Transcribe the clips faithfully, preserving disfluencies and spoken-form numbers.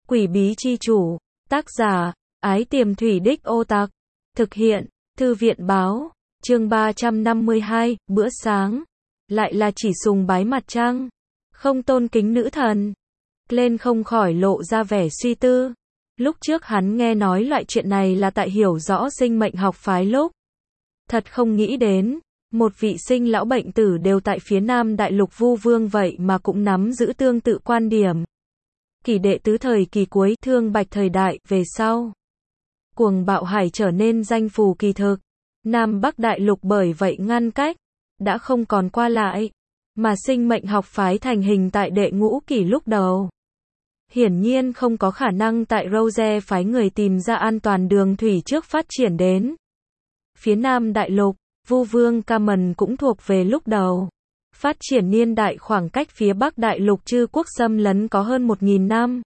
Quỷ bí chi chủ, tác giả, Ái Tiềm Thủy Đích Ô Tặc, thực hiện, Thư viện báo, chương ba trăm năm mươi hai, bữa sáng, lại là chỉ sùng bái mặt trăng, không tôn kính nữ thần. Lên không khỏi lộ ra vẻ suy tư. Lúc trước hắn nghe nói loại chuyện này là tại hiểu rõ sinh mệnh học phái lúc. Thật không nghĩ đến, một vị sinh lão bệnh tử đều tại phía Nam Đại Lục Vu Vương vậy mà cũng nắm giữ tương tự quan điểm. Kỷ đệ tứ thời kỳ cuối, Thương Bạch thời đại, về sau. Cuồng bạo hải trở nên danh phù kỳ thực. Nam Bắc Đại Lục bởi vậy ngăn cách, đã không còn qua lại, mà sinh mệnh học phái thành hình tại đệ ngũ kỷ lúc đầu. Hiển nhiên không có khả năng tại Rose phái người tìm ra an toàn đường thủy trước phát triển đến. Phía Nam Đại Lục, Vu Vương Camen cũng thuộc về lúc đầu. Phát triển niên đại khoảng cách phía Bắc Đại Lục Chư quốc xâm lấn có hơn một nghìn năm.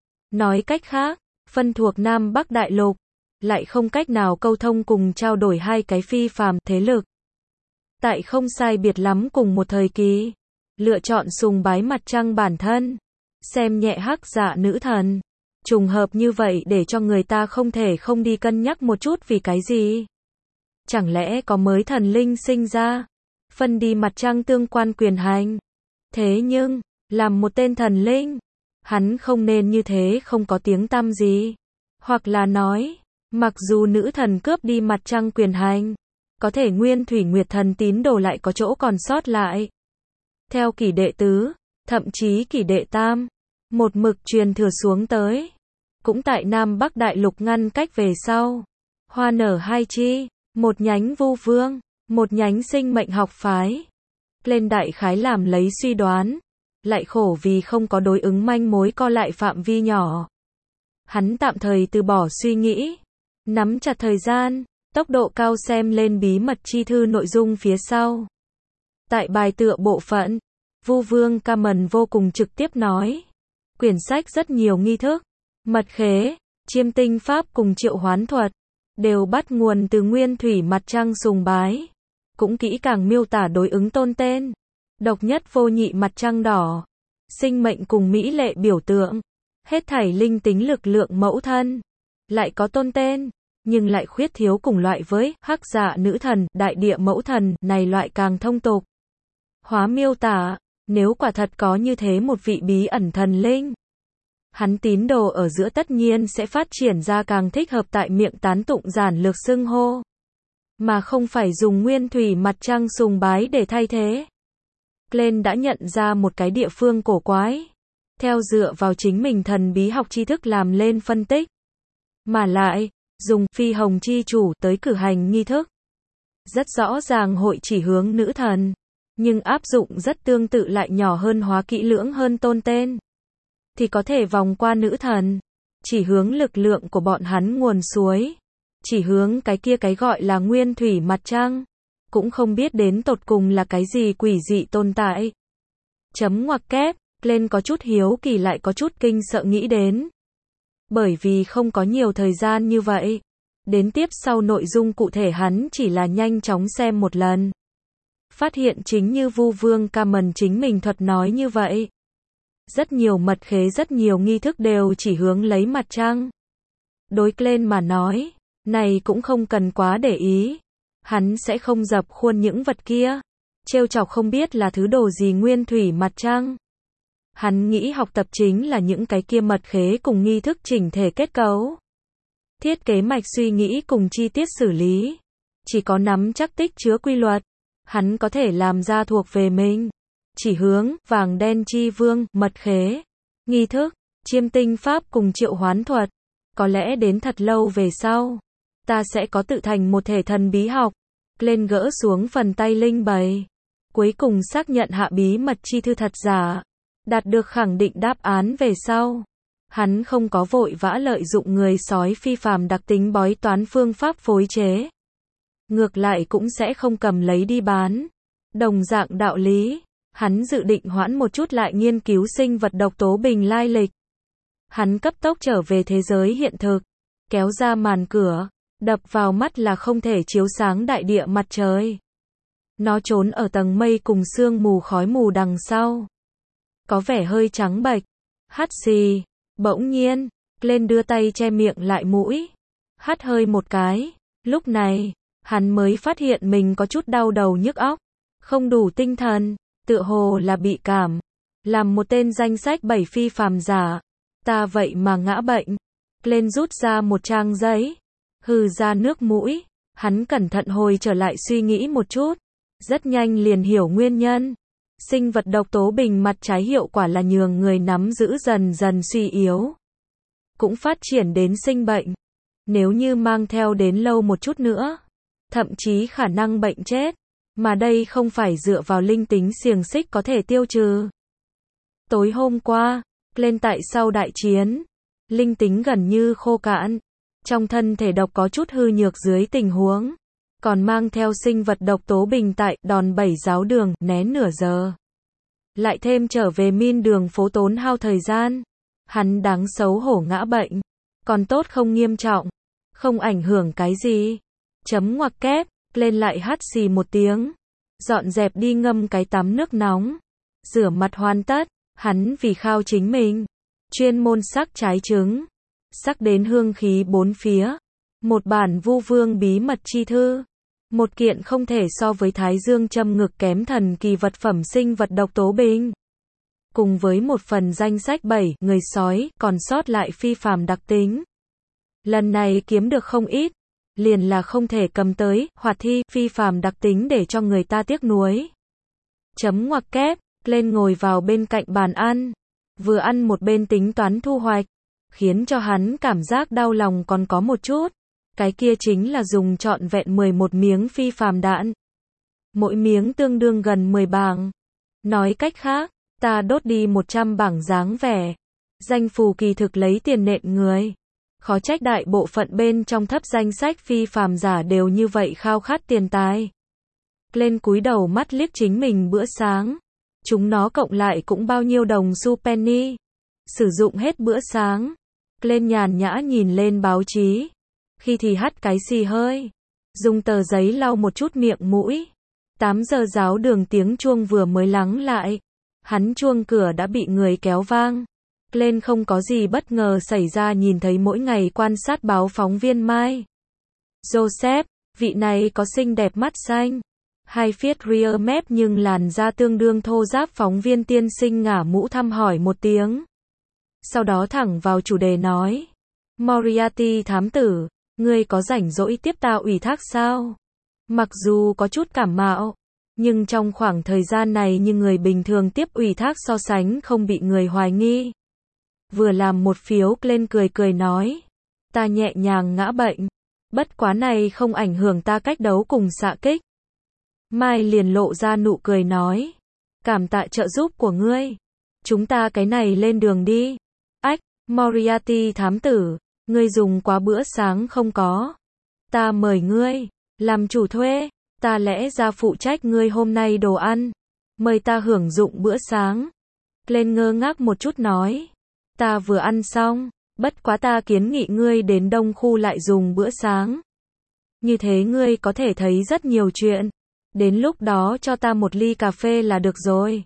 Nói cách khác, phân thuộc Nam Bắc Đại Lục, lại không cách nào câu thông cùng trao đổi hai cái phi phàm thế lực. Tại không sai biệt lắm cùng một thời kỳ, lựa chọn sùng bái mặt trăng bản thân, xem nhẹ hắc dạ nữ thần. Trùng hợp như vậy để cho người ta không thể không đi cân nhắc một chút vì cái gì. Chẳng lẽ có mới thần linh sinh ra, phân đi mặt trăng tương quan quyền hành. Thế nhưng, làm một tên thần linh, hắn không nên như thế không có tiếng tăm gì. Hoặc là nói, mặc dù nữ thần cướp đi mặt trăng quyền hành, có thể nguyên thủy nguyệt thần tín đồ lại có chỗ còn sót lại. Theo kỷ đệ tứ, thậm chí kỷ đệ tam, một mực truyền thừa xuống tới. Cũng tại Nam Bắc Đại Lục ngăn cách về sau. Hoa nở hai chi, một nhánh Vu Vương, một nhánh sinh mệnh học phái. Lên đại khái làm lấy suy đoán, lại khổ vì không có đối ứng manh mối co lại phạm vi nhỏ. Hắn tạm thời từ bỏ suy nghĩ, nắm chặt thời gian, tốc độ cao xem lên bí mật chi thư nội dung phía sau. Tại bài tựa bộ phận, Vu Vương Camen vô cùng trực tiếp nói, quyển sách rất nhiều nghi thức, mật khế, chiêm tinh pháp cùng triệu hoán thuật, đều bắt nguồn từ nguyên thủy mặt trăng sùng bái. Cũng kỹ càng miêu tả đối ứng tôn tên, độc nhất vô nhị mặt trăng đỏ, sinh mệnh cùng mỹ lệ biểu tượng, hết thảy linh tính lực lượng mẫu thân, lại có tôn tên, nhưng lại khuyết thiếu cùng loại với hắc dạ nữ thần, đại địa mẫu thần, này loại càng thông tục. Hóa miêu tả, nếu quả thật có như thế một vị bí ẩn thần linh, hắn tín đồ ở giữa tất nhiên sẽ phát triển ra càng thích hợp tại miệng tán tụng giản lược xưng hô, mà không phải dùng nguyên thủy mặt trăng sùng bái để thay thế. Glenn đã nhận ra một cái địa phương cổ quái, theo dựa vào chính mình thần bí học tri thức làm lên phân tích, mà lại dùng phi hồng chi chủ tới cử hành nghi thức. Rất rõ ràng hội chỉ hướng nữ thần, nhưng áp dụng rất tương tự lại nhỏ hơn hóa kỹ lưỡng hơn tôn tên. Thì có thể vòng qua nữ thần, chỉ hướng lực lượng của bọn hắn nguồn suối, chỉ hướng cái kia cái gọi là nguyên thủy mặt trăng, cũng không biết đến tột cùng là cái gì quỷ dị tồn tại. Chấm ngoặc kép, lên có chút hiếu kỳ lại có chút kinh sợ nghĩ đến. Bởi vì không có nhiều thời gian như vậy, đến tiếp sau nội dung cụ thể hắn chỉ là nhanh chóng xem một lần. Phát hiện chính như Vu Vương Camen chính mình thuật nói như vậy. Rất nhiều mật khế rất nhiều nghi thức đều chỉ hướng lấy mặt trăng. Đối Glenn mà nói, này cũng không cần quá để ý. Hắn sẽ không dập khuôn những vật kia. Trêu chọc không biết là thứ đồ gì nguyên thủy mặt trăng. Hắn nghĩ học tập chính là những cái kia mật khế cùng nghi thức chỉnh thể kết cấu. Thiết kế mạch suy nghĩ cùng chi tiết xử lý. Chỉ có nắm chắc tích chứa quy luật, hắn có thể làm ra thuộc về mình. Chỉ hướng, vàng đen chi vương, mật khế, nghi thức, chiêm tinh pháp cùng triệu hoán thuật. Có lẽ đến thật lâu về sau, ta sẽ có tự thành một thể thần bí học. Lên gỡ xuống phần tay linh bày. Cuối cùng xác nhận hạ bí mật chi thư thật giả. Đạt được khẳng định đáp án về sau. Hắn không có vội vã lợi dụng người sói phi phàm đặc tính bói toán phương pháp phối chế. Ngược lại cũng sẽ không cầm lấy đi bán. Đồng dạng đạo lý. Hắn dự định hoãn một chút lại nghiên cứu sinh vật độc tố bình lai lịch. Hắn cấp tốc trở về thế giới hiện thực, kéo ra màn cửa, đập vào mắt là không thể chiếu sáng đại địa mặt trời. Nó trốn ở tầng mây cùng sương mù khói mù đằng sau. Có vẻ hơi trắng bệch, hắt xì, Bỗng nhiên, lên đưa tay che miệng lại mũi, hắt hơi một cái. Lúc này, hắn mới phát hiện mình có chút đau đầu nhức óc, không đủ tinh thần, tựa hồ là bị cảm. Làm một tên danh sách bảy phi phàm giả, ta vậy mà ngã bệnh. Lên rút ra một trang giấy, hừ ra nước mũi, hắn cẩn thận hồi trở lại suy nghĩ một chút, rất nhanh liền hiểu nguyên nhân. Sinh vật độc tố bình mặt trái hiệu quả là nhường người nắm giữ dần dần suy yếu, cũng phát triển đến sinh bệnh. Nếu như mang theo đến lâu một chút nữa, thậm chí khả năng bệnh chết, mà đây không phải dựa vào linh tính xiềng xích có thể tiêu trừ. Tối hôm qua, lên tại sau đại chiến, linh tính gần như khô cạn, trong thân thể độc có chút hư nhược dưới tình huống, còn mang theo sinh vật độc tố bình tại đòn bẩy giáo đường nén nửa giờ. Lại thêm trở về min đường phố tốn hao thời gian, hắn đáng xấu hổ ngã bệnh, còn tốt không nghiêm trọng, không ảnh hưởng cái gì. Chấm ngoặc kép, lên lại hắt xì một tiếng, dọn dẹp đi ngâm cái tắm nước nóng, rửa mặt hoàn tất, hắn vì khao chính mình, chuyên môn sắc trái trứng, sắc đến hương khí bốn phía, một bản Vu Vương bí mật chi thư, một kiện không thể so với Thái Dương châm ngực kém thần kỳ vật phẩm sinh vật độc tố bình, cùng với một phần danh sách bảy người sói còn sót lại phi phàm đặc tính. Lần này kiếm được không ít, liền là không thể cầm tới hoạt thi phi phàm đặc tính để cho người ta tiếc nuối. Chấm ngoặc kép, lên ngồi vào bên cạnh bàn ăn, vừa ăn một bên tính toán thu hoạch, khiến cho hắn cảm giác đau lòng còn có một chút. Cái kia chính là dùng trọn vẹn mười một miếng phi phàm đạn. Mỗi miếng tương đương gần mười bảng. Nói cách khác, ta đốt đi một trăm bảng dáng vẻ. Danh phù kỳ thực lấy tiền nện người. Khó trách đại bộ phận bên trong thấp danh sách phi phàm giả đều như vậy khao khát tiền tài. Lên cúi đầu mắt liếc chính mình bữa sáng. Chúng nó cộng lại cũng bao nhiêu đồng xu penny. Sử dụng hết bữa sáng. Lên nhàn nhã nhìn lên báo chí. Khi thì hắt cái xì hơi. Dùng tờ giấy lau một chút miệng mũi. tám giờ giáo đường tiếng chuông vừa mới lắng lại. Hắn chuông cửa đã bị người kéo vang. Lên không có gì bất ngờ xảy ra nhìn thấy mỗi ngày quan sát báo phóng viên Mai. Joseph, vị này có xinh đẹp mắt xanh. Hai phiết rear mép nhưng làn da tương đương thô ráp phóng viên tiên sinh ngả mũ thăm hỏi một tiếng. Sau đó thẳng vào chủ đề nói. Moriarty thám tử, ngươi có rảnh rỗi tiếp ta ủy thác sao? Mặc dù có chút cảm mạo, nhưng trong khoảng thời gian này như người bình thường tiếp ủy thác so sánh không bị người hoài nghi. Vừa làm một phiếu lên cười cười nói. Ta nhẹ nhàng ngã bệnh. Bất quá này không ảnh hưởng ta cách đấu cùng xạ kích. Mai liền lộ ra nụ cười nói. Cảm tạ trợ giúp của ngươi. Chúng ta cái này lên đường đi. Ách, Moriarty thám tử, ngươi dùng quá bữa sáng không có. Ta mời ngươi, làm chủ thuê, ta lẽ ra phụ trách ngươi hôm nay đồ ăn. Mời ta hưởng dụng bữa sáng. Lên ngơ ngác một chút nói. Ta vừa ăn xong, bất quá ta kiến nghị ngươi đến đông khu lại dùng bữa sáng. Như thế ngươi có thể thấy rất nhiều chuyện. Đến lúc đó cho ta một ly cà phê là được rồi.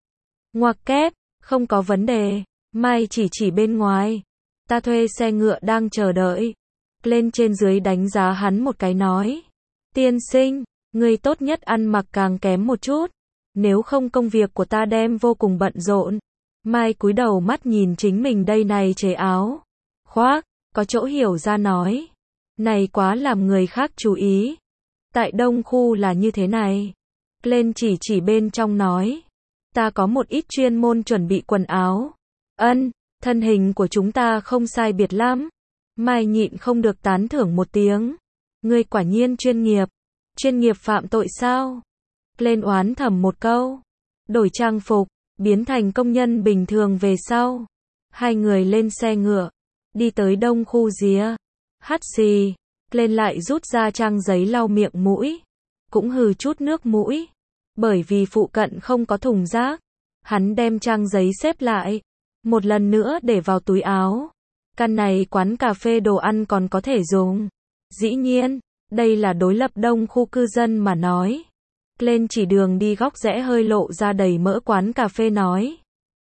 Ngoặc kép, không có vấn đề. Mai chỉ chỉ bên ngoài. Ta thuê xe ngựa đang chờ đợi. Lên trên dưới đánh giá hắn một cái nói. Tiên sinh, ngươi tốt nhất ăn mặc càng kém một chút. Nếu không công việc của ta đem vô cùng bận rộn. Mai cúi đầu mắt nhìn chính mình đây này chế áo. Khoác, có chỗ hiểu ra nói. Này quá làm người khác chú ý. Tại đông khu là như thế này. Lên chỉ chỉ bên trong nói. Ta có một ít chuyên môn chuẩn bị quần áo. Ân, thân hình của chúng ta không sai biệt lắm. Mai nhịn không được tán thưởng một tiếng. Ngươi quả nhiên chuyên nghiệp. Chuyên nghiệp phạm tội sao? Lên oán thầm một câu. Đổi trang phục, biến thành công nhân bình thường về sau. Hai người lên xe ngựa. Đi tới đông khu rìa. Hắt xì. Lên lại rút ra trang giấy lau miệng mũi. Cũng hừ chút nước mũi. Bởi vì phụ cận không có thùng rác. Hắn đem trang giấy xếp lại. Một lần nữa để vào túi áo. Căn này quán cà phê đồ ăn còn có thể dùng. Dĩ nhiên, đây là đối lập đông khu cư dân mà nói. Lên chỉ đường đi góc rẽ hơi lộ ra đầy mỡ quán cà phê nói.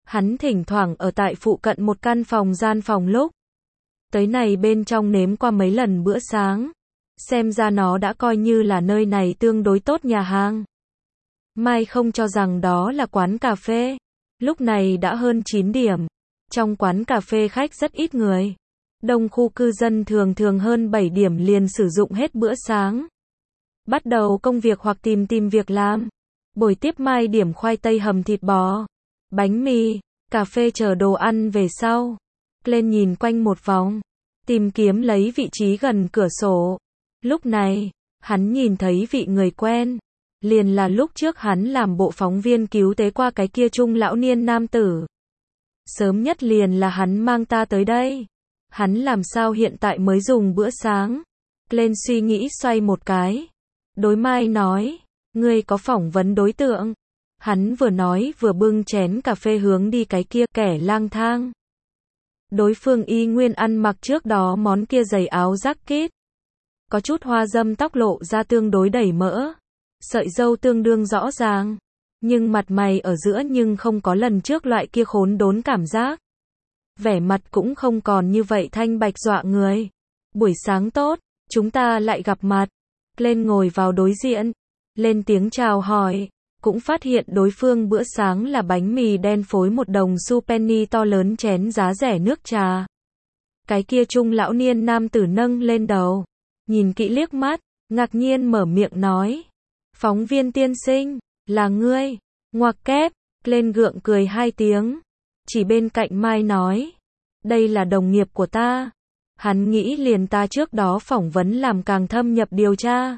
Hắn thỉnh thoảng ở tại phụ cận một căn phòng gian phòng lúc tới này bên trong nếm qua mấy lần bữa sáng. Xem ra nó đã coi như là nơi này tương đối tốt nhà hàng. Mai không cho rằng đó là quán cà phê. Lúc này đã hơn chín điểm. Trong quán cà phê khách rất ít người. Đông khu cư dân thường thường hơn bảy điểm liền sử dụng hết bữa sáng. Bắt đầu công việc hoặc tìm tìm việc làm. Buổi tiếp Mai điểm khoai tây hầm thịt bò, bánh mì, cà phê chờ đồ ăn về sau. Lên nhìn quanh một vòng, tìm kiếm lấy vị trí gần cửa sổ. Lúc này, hắn nhìn thấy vị người quen. Liền là lúc trước hắn làm bộ phóng viên cứu tế qua cái kia trung lão niên nam tử. Sớm nhất liền là hắn mang ta tới đây. Hắn làm sao hiện tại mới dùng bữa sáng? Lên suy nghĩ xoay một cái. Đối Mai nói, ngươi có phỏng vấn đối tượng. Hắn vừa nói vừa bưng chén cà phê hướng đi cái kia kẻ lang thang. Đối phương y nguyên ăn mặc trước đó món kia giày áo jacket. Có chút hoa dâm, tóc lộ ra tương đối đầy mỡ. Sợi râu tương đương rõ ràng. Nhưng mặt mày ở giữa nhưng không có lần trước loại kia khốn đốn cảm giác. Vẻ mặt cũng không còn như vậy thanh bạch dọa người. Buổi sáng tốt, chúng ta lại gặp mặt. Lên ngồi vào đối diện. Lên tiếng chào hỏi. Cũng phát hiện đối phương bữa sáng là bánh mì đen phối một đồng xu penny to lớn chén giá rẻ nước trà. Cái kia trung lão niên nam tử nâng lên đầu. Nhìn kỹ liếc mắt, ngạc nhiên mở miệng nói. Phóng viên tiên sinh, là ngươi. Ngoặc kép, lên gượng cười hai tiếng. Chỉ bên cạnh Mai nói. Đây là đồng nghiệp của ta. Hắn nghĩ liền ta trước đó phỏng vấn làm càng thâm nhập điều tra.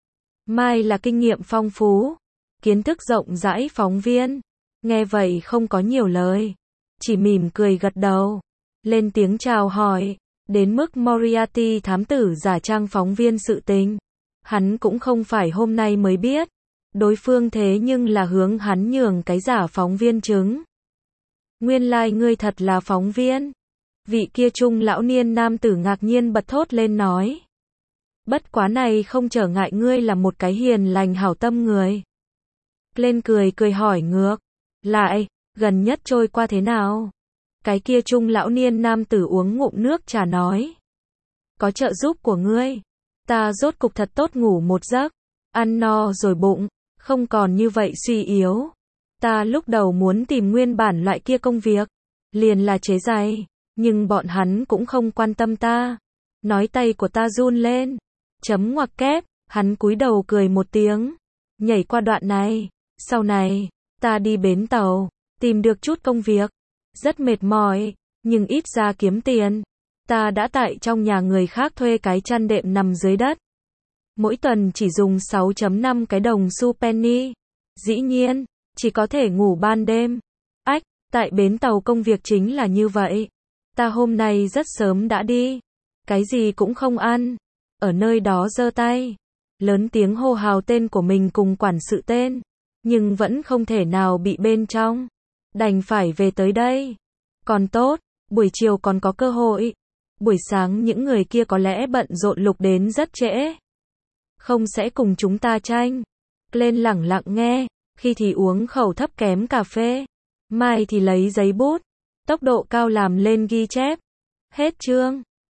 Mai là kinh nghiệm phong phú, kiến thức rộng rãi phóng viên. Nghe vậy không có nhiều lời. Chỉ mỉm cười gật đầu. Lên tiếng chào hỏi. Đến mức Moriarty thám tử giả trang phóng viên sự tình. Hắn cũng không phải hôm nay mới biết. Đối phương thế nhưng là hướng hắn nhường cái giả phóng viên chứng. Nguyên lai like ngươi thật là phóng viên. Vị kia trung lão niên nam tử ngạc nhiên bật thốt lên nói. Bất quá này không trở ngại ngươi là một cái hiền lành hảo tâm người. Lên cười cười hỏi ngược. Lại, gần nhất trôi qua thế nào? Cái kia trung lão niên nam tử uống ngụm nước trà nói. Có trợ giúp của ngươi. Ta rốt cục thật tốt ngủ một giấc. Ăn no rồi bụng, không còn như vậy suy yếu. Ta lúc đầu muốn tìm nguyên bản loại kia công việc. Liền là chế giày. Nhưng bọn hắn cũng không quan tâm ta. Nói tay của ta run lên. Chấm ngoặc kép, hắn cúi đầu cười một tiếng. Nhảy qua đoạn này. Sau này, ta đi bến tàu, tìm được chút công việc. Rất mệt mỏi, nhưng ít ra kiếm tiền. Ta đã tại trong nhà người khác thuê cái chăn đệm nằm dưới đất. Mỗi tuần chỉ dùng sáu phẩy năm cái đồng xu penny. Dĩ nhiên, chỉ có thể ngủ ban đêm. Ách, tại bến tàu công việc chính là như vậy. Ta hôm nay rất sớm đã đi. Cái gì cũng không ăn. Ở nơi đó giơ tay. Lớn tiếng hô hào tên của mình cùng quản sự tên. Nhưng vẫn không thể nào bị bên trong. Đành phải về tới đây. Còn tốt, buổi chiều còn có cơ hội. Buổi sáng những người kia có lẽ bận rộn lục đến rất trễ. Không sẽ cùng chúng ta tranh. Lên lẳng lặng nghe. Khi thì uống khẩu thấp kém cà phê. Mai thì lấy giấy bút. Tốc độ cao làm lên ghi chép. Hết chương.